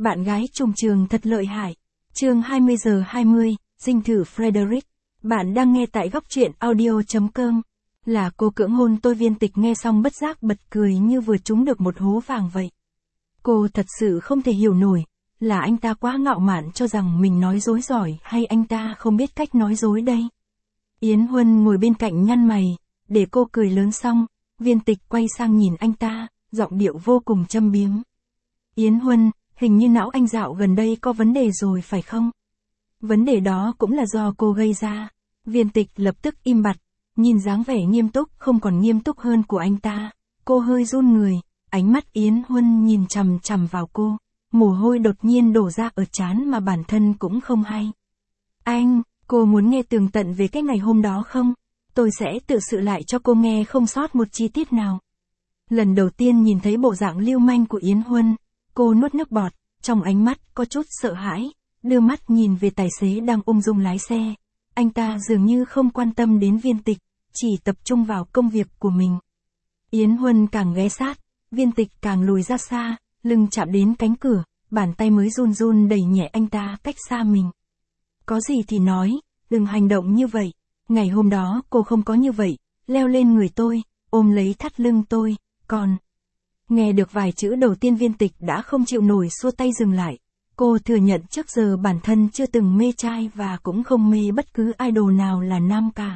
Bạn gái trùng trường thật lợi hại. Chương 20 giờ 20, dinh thự Frederick. Bạn đang nghe tại góc truyện audio.com. Là cô cưỡng hôn tôi. Viên Tịch nghe xong bất giác bật cười như vừa trúng được một hố vàng vậy. Cô thật sự không thể hiểu nổi, là anh ta quá ngạo mạn cho rằng mình nói dối giỏi hay anh ta không biết cách nói dối đây. Yến Huân ngồi bên cạnh nhăn mày, để cô cười lớn xong, Viên Tịch quay sang nhìn anh ta, giọng điệu vô cùng châm biếm. Yến Huân, hình như não anh dạo gần đây có vấn đề rồi phải không? Vấn đề đó cũng là do cô gây ra. Viên Tịch lập tức im bặt, nhìn dáng vẻ nghiêm túc không còn nghiêm túc hơn của anh ta. Cô hơi run người, ánh mắt Yến Huân nhìn chằm chằm vào cô. Mồ hôi đột nhiên đổ ra ở trán mà bản thân cũng không hay. Anh, cô muốn nghe tường tận về cái ngày hôm đó không? Tôi sẽ tự sự lại cho cô nghe không sót một chi tiết nào. Lần đầu tiên nhìn thấy bộ dạng lưu manh của Yến Huân, cô nuốt nước bọt, trong ánh mắt có chút sợ hãi, đưa mắt nhìn về tài xế đang ung dung lái xe. Anh ta dường như không quan tâm đến Viên Tịch, chỉ tập trung vào công việc của mình. Yến Huân càng ghé sát, Viên Tịch càng lùi ra xa, lưng chạm đến cánh cửa, bàn tay mới run run đẩy nhẹ anh ta cách xa mình. Có gì thì nói, đừng hành động như vậy. Ngày hôm đó cô không có như vậy, leo lên người tôi, ôm lấy thắt lưng tôi, còn... Nghe được vài chữ đầu tiên Viên Tịch đã không chịu nổi xua tay dừng lại. Cô thừa nhận trước giờ bản thân chưa từng mê trai và cũng không mê bất cứ idol nào là nam cả.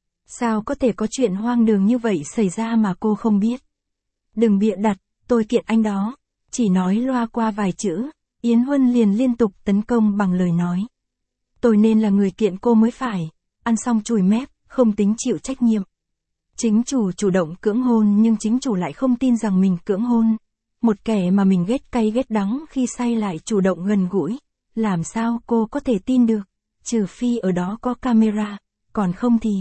Sao có thể có chuyện hoang đường như vậy xảy ra mà cô không biết? Đừng bịa đặt, tôi kiện anh đó. Chỉ nói loa qua vài chữ, Yến Huân liền liên tục tấn công bằng lời nói. Tôi nên là người kiện cô mới phải, ăn xong chùi mép, không tính chịu trách nhiệm. Chính chủ chủ động cưỡng hôn nhưng chính chủ lại không tin rằng mình cưỡng hôn. Một kẻ mà mình ghét cay ghét đắng khi say lại chủ động gần gũi. Làm sao cô có thể tin được? Trừ phi ở đó có camera, còn không thì...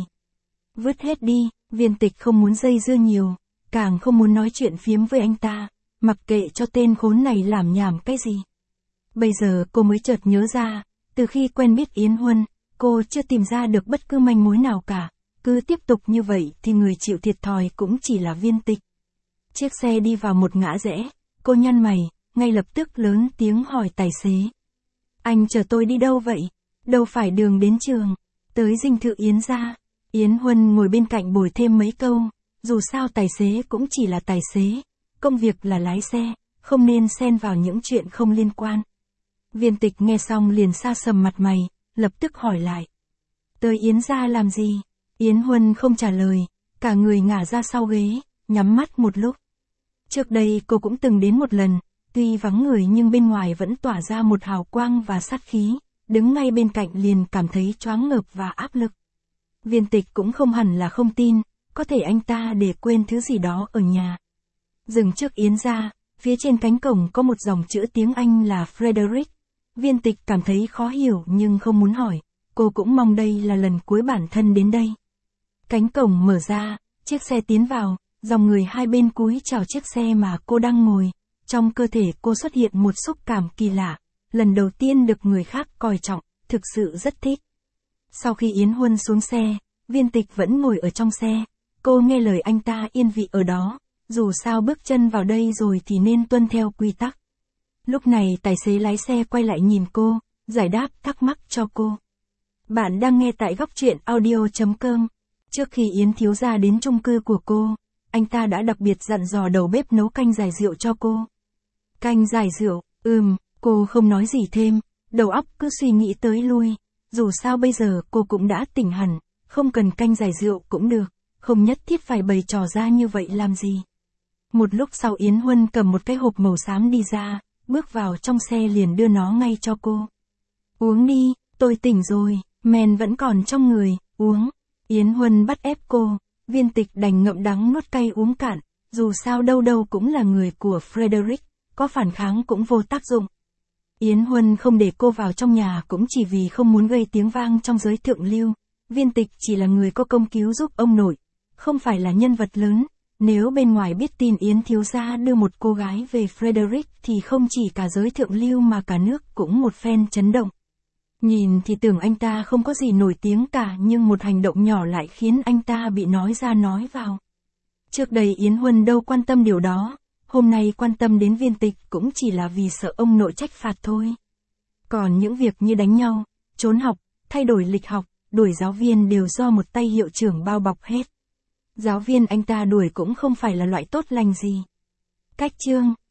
Vứt hết đi, Viên Tịch không muốn dây dưa nhiều, càng không muốn nói chuyện phiếm với anh ta, mặc kệ cho tên khốn này làm nhảm cái gì. Bây giờ cô mới chợt nhớ ra, từ khi quen biết Yến Huân, cô chưa tìm ra được bất cứ manh mối nào cả. Cứ tiếp tục như vậy thì người chịu thiệt thòi cũng chỉ là Viên Tịch. Chiếc xe đi vào một ngã rẽ, cô nhăn mày, ngay lập tức lớn tiếng hỏi tài xế. Anh chở tôi đi đâu vậy? Đâu phải đường đến trường, tới dinh thự Yến gia. Yến Huân ngồi bên cạnh bồi thêm mấy câu, dù sao tài xế cũng chỉ là tài xế, công việc là lái xe, không nên xen vào những chuyện không liên quan. Viên Tịch nghe xong liền sa sầm mặt mày, lập tức hỏi lại. Tới Yến gia làm gì? Yến Huân không trả lời, cả người ngả ra sau ghế, nhắm mắt một lúc. Trước đây cô cũng từng đến một lần, tuy vắng người nhưng bên ngoài vẫn tỏa ra một hào quang và sát khí, đứng ngay bên cạnh liền cảm thấy choáng ngợp và áp lực. Viên Tịch cũng không hẳn là không tin, có thể anh ta để quên thứ gì đó ở nhà. Dừng trước Yến gia, phía trên cánh cổng có một dòng chữ tiếng Anh là Frederick. Viên Tịch cảm thấy khó hiểu nhưng không muốn hỏi, cô cũng mong đây là lần cuối bản thân đến đây. Cánh cổng mở ra, chiếc xe tiến vào, dòng người hai bên cúi chào chiếc xe mà cô đang ngồi. Trong cơ thể cô xuất hiện một xúc cảm kỳ lạ, lần đầu tiên được người khác coi trọng, thực sự rất thích. Sau khi Yến Huân xuống xe, Viên Tịch vẫn ngồi ở trong xe. Cô nghe lời anh ta yên vị ở đó, dù sao bước chân vào đây rồi thì nên tuân theo quy tắc. Lúc này tài xế lái xe quay lại nhìn cô, giải đáp thắc mắc cho cô. Bạn đang nghe tại góc truyện audio.com. Trước khi Yến thiếu gia đến chung cư của cô, anh ta đã đặc biệt dặn dò đầu bếp nấu canh giải rượu cho cô. Canh giải rượu, cô không nói gì thêm, đầu óc cứ suy nghĩ tới lui. Dù sao bây giờ cô cũng đã tỉnh hẳn, không cần canh giải rượu cũng được, không nhất thiết phải bày trò ra như vậy làm gì. Một lúc sau Yến Huân cầm một cái hộp màu xám đi ra, bước vào trong xe liền đưa nó ngay cho cô. Uống đi, tôi tỉnh rồi, men vẫn còn trong người, uống. Yến Huân bắt ép cô, Viên Tịch đành ngậm đắng nuốt cay uống cạn, dù sao đâu đâu cũng là người của Frederick, có phản kháng cũng vô tác dụng. Yến Huân không để cô vào trong nhà cũng chỉ vì không muốn gây tiếng vang trong giới thượng lưu. Viên Tịch chỉ là người có công cứu giúp ông nội, không phải là nhân vật lớn. Nếu bên ngoài biết tin Yến thiếu gia đưa một cô gái về Frederick thì không chỉ cả giới thượng lưu mà cả nước cũng một phen chấn động. Nhìn thì tưởng anh ta không có gì nổi tiếng cả nhưng một hành động nhỏ lại khiến anh ta bị nói ra nói vào. Trước đây Yến Huân đâu quan tâm điều đó, Hôm nay quan tâm đến Viên Tịch cũng chỉ là vì sợ ông nội trách phạt thôi. Còn những việc như đánh nhau, trốn học, thay đổi lịch học, đuổi giáo viên đều do một tay hiệu trưởng bao bọc hết. Giáo viên anh ta đuổi cũng không phải là loại tốt lành gì. Cách chương